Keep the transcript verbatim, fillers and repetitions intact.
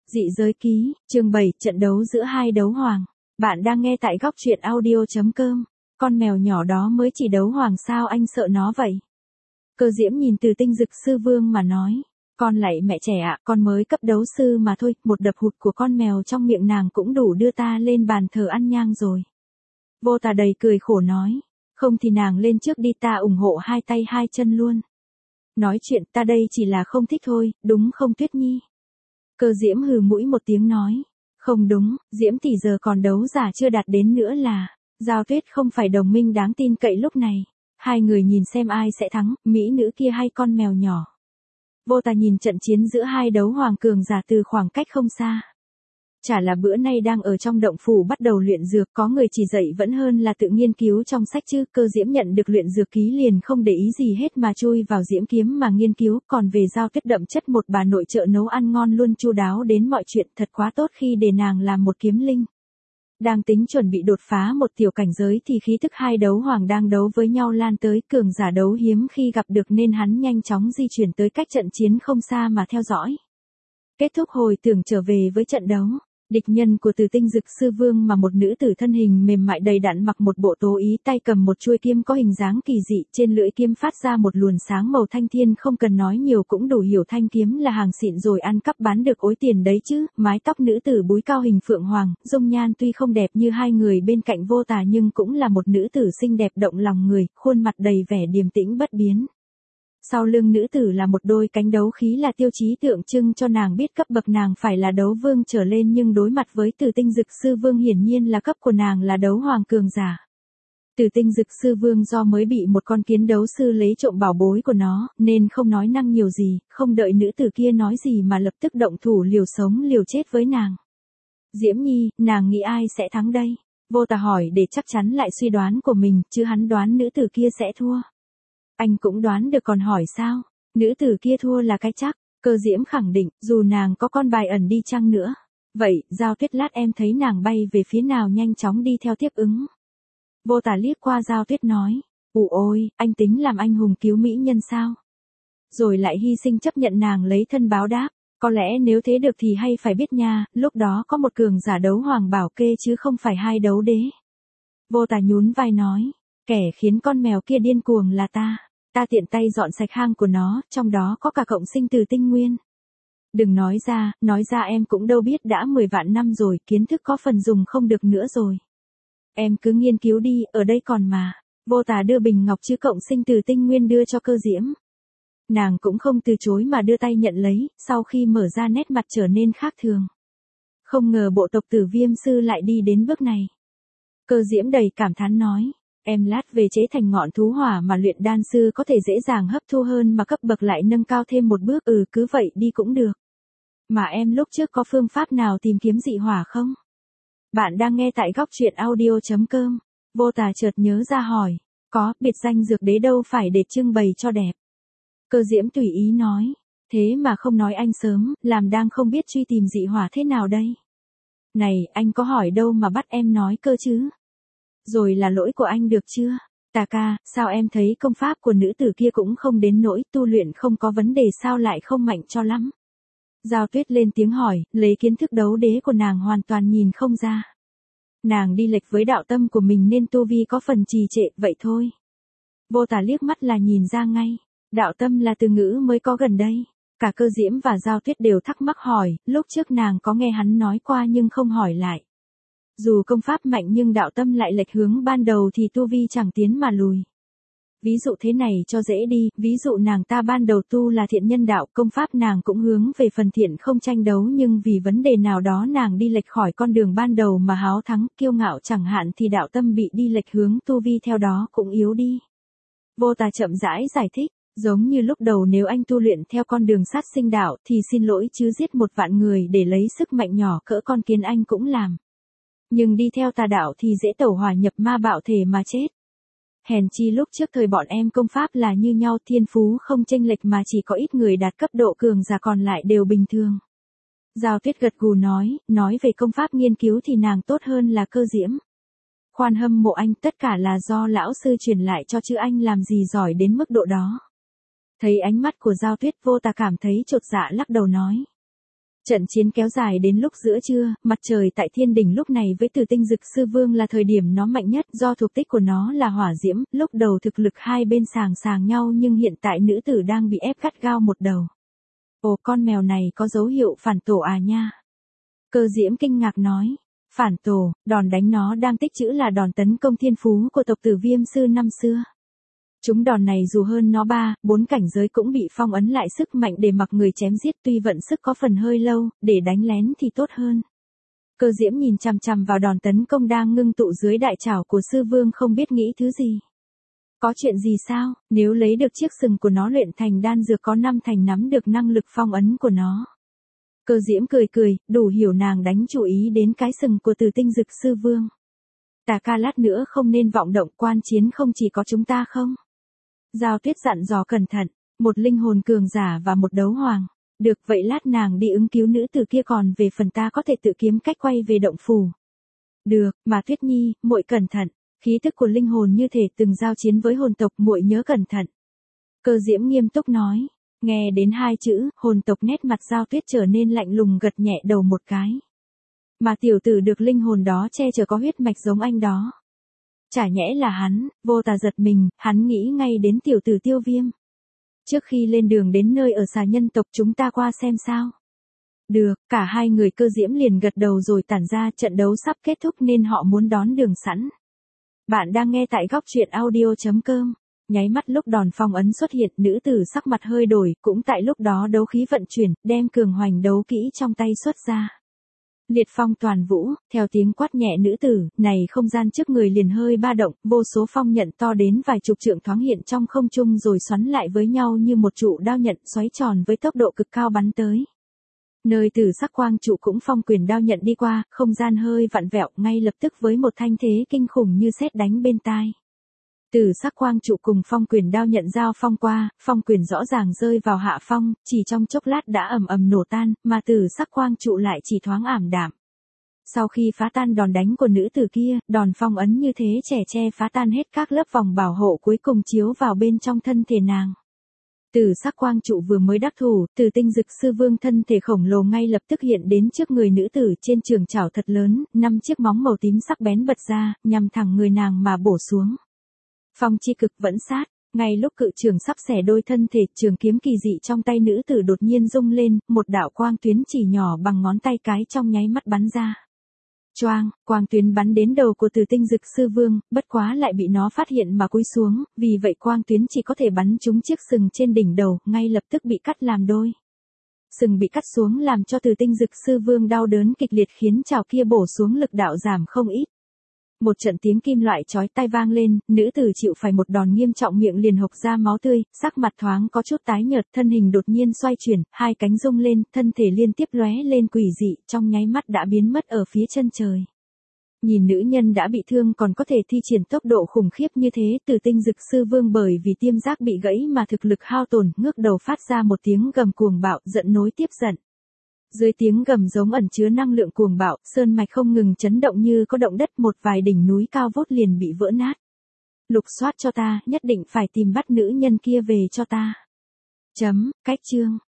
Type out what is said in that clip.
Dị giới ký, chương bảy, trận đấu giữa hai đấu hoàng. Bạn đang nghe tại góc truyện audio chấm com. Con mèo nhỏ đó mới chỉ đấu hoàng sao anh sợ nó vậy? Cơ Diễm nhìn Từ Tinh Dực Sư Vương mà nói. Con lạy mẹ trẻ ạ, con mới cấp đấu sư mà thôi, một đập hụt của con mèo trong miệng nàng cũng đủ đưa ta lên bàn thờ ăn nhang rồi. Vô Tà đầy cười khổ nói. Không thì nàng lên trước đi, ta ủng hộ hai tay hai chân luôn. Nói chuyện ta đây chỉ là không thích thôi, đúng không Tuyết Nhi? Cơ Diễm hừ mũi một tiếng nói. Không đúng, Diễm tỷ giờ còn đấu giả chưa đạt đến nữa là. Giao Tuyết không phải đồng minh đáng tin cậy lúc này. Hai người nhìn xem ai sẽ thắng, mỹ nữ kia hay con mèo nhỏ. Vô Tà nhìn trận chiến giữa hai đấu hoàng cường giả từ khoảng cách không xa. Chả là bữa nay đang ở trong động phủ bắt đầu luyện dược, có người chỉ dạy vẫn hơn là tự nghiên cứu trong sách chứ. Cơ Diễm nhận được luyện dược ký liền không để ý gì hết mà chui vào diễm kiếm mà nghiên cứu, còn về Giao Tuyết đậm chất một bà nội trợ nấu ăn ngon luôn, chu đáo đến mọi chuyện, thật quá tốt khi để nàng làm một kiếm linh. Đang tính chuẩn bị đột phá một tiểu cảnh giới thì khí tức hai đấu hoàng đang đấu với nhau lan tới, cường giả đấu hiếm khi gặp được nên hắn nhanh chóng di chuyển tới cách trận chiến không xa mà theo dõi. Kết thúc hồi tưởng trở về với trận đấu. Địch nhân của Từ Tinh Dực Sư Vương mà một nữ tử thân hình mềm mại đầy đặn, mặc một bộ tố ý, tay cầm một chuôi kiếm có hình dáng kỳ dị, trên lưỡi kiếm phát ra một luồn sáng màu thanh thiên, không cần nói nhiều cũng đủ hiểu thanh kiếm là hàng xịn rồi ăn cắp bán được ối tiền đấy chứ. Mái tóc nữ tử búi cao hình phượng hoàng, dung nhan tuy không đẹp như hai người bên cạnh Vô Tà nhưng cũng là một nữ tử xinh đẹp động lòng người, khuôn mặt đầy vẻ điềm tĩnh bất biến. Sau lưng nữ tử là một đôi cánh đấu khí là tiêu chí tượng trưng cho nàng biết cấp bậc nàng phải là đấu vương trở lên, nhưng đối mặt với Từ Tinh Dực Sư Vương hiển nhiên là cấp của nàng là đấu hoàng cường giả. Từ Tinh Dực Sư Vương do mới bị một con kiến đấu sư lấy trộm bảo bối của nó, nên không nói năng nhiều gì, không đợi nữ tử kia nói gì mà lập tức động thủ liều sống liều chết với nàng. Diễm Nhi, nàng nghĩ ai sẽ thắng đây? Vô Tà hỏi để chắc chắn lại suy đoán của mình, chứ hắn đoán nữ tử kia sẽ thua. Anh cũng đoán được còn hỏi sao? Nữ tử kia thua là cái chắc. Cơ Diễm khẳng định, dù nàng có con bài ẩn đi chăng nữa. Vậy, Giao Tuyết lát em thấy nàng bay về phía nào nhanh chóng đi theo tiếp ứng. Vô Tà liếc qua Giao Tuyết nói. Ù ôi, anh tính làm anh hùng cứu mỹ nhân sao? Rồi lại hy sinh chấp nhận nàng lấy thân báo đáp. Có lẽ nếu thế được thì hay phải biết nha, lúc đó có một cường giả đấu hoàng bảo kê chứ không phải hai đấu đế. Vô Tà nhún vai nói. Kẻ khiến con mèo kia điên cuồng là ta. Ta tiện tay dọn sạch hang của nó, trong đó có cả cộng sinh từ tinh nguyên. Đừng nói ra, nói ra em cũng đâu biết, đã mười vạn năm rồi, kiến thức có phần dùng không được nữa rồi. Em cứ nghiên cứu đi, ở đây còn mà. Vô Tà đưa bình ngọc chứa cộng sinh từ tinh nguyên đưa cho Cơ Diễm. Nàng cũng không từ chối mà đưa tay nhận lấy, sau khi mở ra nét mặt trở nên khác thường. Không ngờ bộ tộc Tử Viêm sư lại đi đến bước này. Cơ Diễm đầy cảm thán nói. Em lát về chế thành ngọn thú hỏa mà luyện đan sư có thể dễ dàng hấp thu hơn, mà cấp bậc lại nâng cao thêm một bước. Ừ, cứ vậy đi cũng được. Mà em lúc trước có phương pháp nào tìm kiếm dị hỏa không? Bạn đang nghe tại góc truyện audio chấm com. Vô Tà chợt nhớ ra hỏi. Có, biệt danh dược đế đâu phải để trưng bày cho đẹp. Cơ Diễm tùy ý nói. Thế mà không nói anh sớm, làm đang không biết truy tìm dị hỏa thế nào đây. Này, anh có hỏi đâu mà bắt em nói cơ chứ. Rồi là lỗi của anh được chưa? Tà ca, sao em thấy công pháp của nữ tử kia cũng không đến nỗi, tu luyện không có vấn đề sao lại không mạnh cho lắm? Giao Tuyết lên tiếng hỏi, lấy kiến thức đấu đế của nàng hoàn toàn nhìn không ra. Nàng đi lệch với đạo tâm của mình nên tu vi có phần trì trệ, vậy thôi. Vô Tà liếc mắt là nhìn ra ngay. Đạo tâm là từ ngữ mới có gần đây. Cả Cơ Diễm và Giao Tuyết đều thắc mắc hỏi, lúc trước nàng có nghe hắn nói qua nhưng không hỏi lại. Dù công pháp mạnh nhưng đạo tâm lại lệch hướng ban đầu thì tu vi chẳng tiến mà lùi. Ví dụ thế này cho dễ đi, ví dụ nàng ta ban đầu tu là thiện nhân đạo, công pháp nàng cũng hướng về phần thiện không tranh đấu, nhưng vì vấn đề nào đó nàng đi lệch khỏi con đường ban đầu mà háo thắng, kiêu ngạo chẳng hạn, thì đạo tâm bị đi lệch hướng, tu vi theo đó cũng yếu đi. Vô Tà chậm rãi giải thích, giống như lúc đầu nếu anh tu luyện theo con đường sát sinh đạo thì xin lỗi chứ giết một vạn người để lấy sức mạnh nhỏ cỡ con kiến anh cũng làm. Nhưng đi theo tà đạo thì dễ tẩu hỏa nhập ma bạo thể mà chết. Hèn chi lúc trước thời bọn em công pháp là như nhau, thiên phú không chênh lệch mà chỉ có ít người đạt cấp độ cường giả còn lại đều bình thường. Giao Tuyết gật gù nói, nói về công pháp nghiên cứu thì nàng tốt hơn là Cơ Diễm. Khoan hâm mộ anh, tất cả là do lão sư truyền lại cho, chứ anh làm gì giỏi đến mức độ đó. Thấy ánh mắt của Giao Tuyết, Vô Tà cảm thấy chột dạ lắc đầu nói. Trận chiến kéo dài đến lúc giữa trưa, mặt trời tại thiên đỉnh lúc này với Tử Tinh Dực Sư Vương là thời điểm nó mạnh nhất do thuộc tích của nó là hỏa diễm, lúc đầu thực lực hai bên sàng sàng nhau nhưng hiện tại nữ tử đang bị ép gắt gao một đầu. Ồ, con mèo này có dấu hiệu phản tổ à nha. Cơ Diễm kinh ngạc nói. Phản tổ, đòn đánh nó đang tích trữ là đòn tấn công thiên phú của tộc Tử Viêm Sư năm xưa. Chúng đòn này dù hơn nó ba, bốn cảnh giới cũng bị phong ấn lại sức mạnh để mặc người chém giết, tuy vận sức có phần hơi lâu, để đánh lén thì tốt hơn. Cơ Diễm nhìn chằm chằm vào đòn tấn công đang ngưng tụ dưới đại trảo của sư vương không biết nghĩ thứ gì. Có chuyện gì sao, nếu lấy được chiếc sừng của nó luyện thành đan dược có năm thành nắm được năng lực phong ấn của nó. Cơ Diễm cười cười, đủ hiểu nàng đánh chú ý đến cái sừng của Tử Tinh Dực Sư Vương. Tà ca lát nữa không nên vọng động, quan chiến không chỉ có chúng ta không? Giao Tuyết dặn dò cẩn thận, một linh hồn cường giả và một đấu hoàng. Được, vậy lát nàng đi ứng cứu nữ tử kia, còn về phần ta có thể tự kiếm cách quay về động phủ. Được, mà Tuyết Nhi, muội cẩn thận, khí thức của linh hồn như thể từng giao chiến với hồn tộc, muội nhớ cẩn thận. Cơ Diễm nghiêm túc nói, nghe đến hai chữ, hồn tộc nét mặt Giao Tuyết trở nên lạnh lùng, gật nhẹ đầu một cái. Mà tiểu tử được linh hồn đó che chở có huyết mạch giống anh đó. Chả nhẽ là hắn, vô tà giật mình, hắn nghĩ ngay đến tiểu tử Tiêu Viêm. Trước khi lên đường đến nơi ở xà nhân tộc chúng ta qua xem sao. Được, cả hai người Cơ Diễm liền gật đầu rồi tản ra, trận đấu sắp kết thúc nên họ muốn đón đường sẵn. Bạn đang nghe tại góc truyện audio chấm com. Nháy mắt lúc đòn phong ấn xuất hiện, nữ tử sắc mặt hơi đổi, cũng tại lúc đó đấu khí vận chuyển, đem cường hoành đấu kỹ trong tay xuất ra. Liệt phong toàn vũ, theo tiếng quát nhẹ nữ tử, này không gian trước người liền hơi ba động, vô số phong nhận to đến vài chục trượng thoáng hiện trong không trung rồi xoắn lại với nhau như một trụ đao nhận xoáy tròn với tốc độ cực cao bắn tới. Nơi tử sắc quang trụ cũng phong quyền đao nhận đi qua, không gian hơi vặn vẹo, ngay lập tức với một thanh thế kinh khủng như sét đánh bên tai. Tử sắc quang trụ cùng phong quyền đao nhận giao phong qua, phong quyền rõ ràng rơi vào hạ phong, chỉ trong chốc lát đã ầm ầm nổ tan, mà tử sắc quang trụ lại chỉ thoáng ảm đạm. Sau khi phá tan đòn đánh của nữ tử kia, đòn phong ấn như thế trẻ che phá tan hết các lớp vòng bảo hộ cuối cùng chiếu vào bên trong thân thể nàng. Tử sắc quang trụ vừa mới đắc thủ, Tử Tinh Dực Sư Vương thân thể khổng lồ ngay lập tức hiện đến trước người nữ tử, trên trường chảo thật lớn, năm chiếc móng màu tím sắc bén bật ra, nhằm thẳng người nàng mà bổ xuống. Phong chi cực vẫn sát, ngay lúc cự trường sắp xẻ đôi thân thể, trường kiếm kỳ dị trong tay nữ tử đột nhiên rung lên, một đạo quang tuyến chỉ nhỏ bằng ngón tay cái trong nháy mắt bắn ra. Choang, quang tuyến bắn đến đầu của Tử Tinh Dực Sư Vương, bất quá lại bị nó phát hiện mà cúi xuống, vì vậy quang tuyến chỉ có thể bắn trúng chiếc sừng trên đỉnh đầu, ngay lập tức bị cắt làm đôi. Sừng bị cắt xuống làm cho Tử Tinh Dực Sư Vương đau đớn kịch liệt, khiến chảo kia bổ xuống lực đạo giảm không ít. Một trận tiếng kim loại chói tai vang lên, nữ tử chịu phải một đòn nghiêm trọng, miệng liền hộc ra máu tươi, sắc mặt thoáng có chút tái nhợt, thân hình đột nhiên xoay chuyển, hai cánh rung lên, thân thể liên tiếp lóe lên quỷ dị, trong nháy mắt đã biến mất ở phía chân trời. Nhìn nữ nhân đã bị thương còn có thể thi triển tốc độ khủng khiếp như thế, Tử Tinh Dực Sư Vương bởi vì tiêm giác bị gãy mà thực lực hao tổn, ngước đầu phát ra một tiếng gầm cuồng bạo, giận nối tiếp giận. Dưới tiếng gầm giống ẩn chứa năng lượng cuồng bạo, sơn mạch không ngừng chấn động như có động đất, một vài đỉnh núi cao vút liền bị vỡ nát. Lục soát cho ta, nhất định phải tìm bắt nữ nhân kia về cho ta. Chấm, cách chương.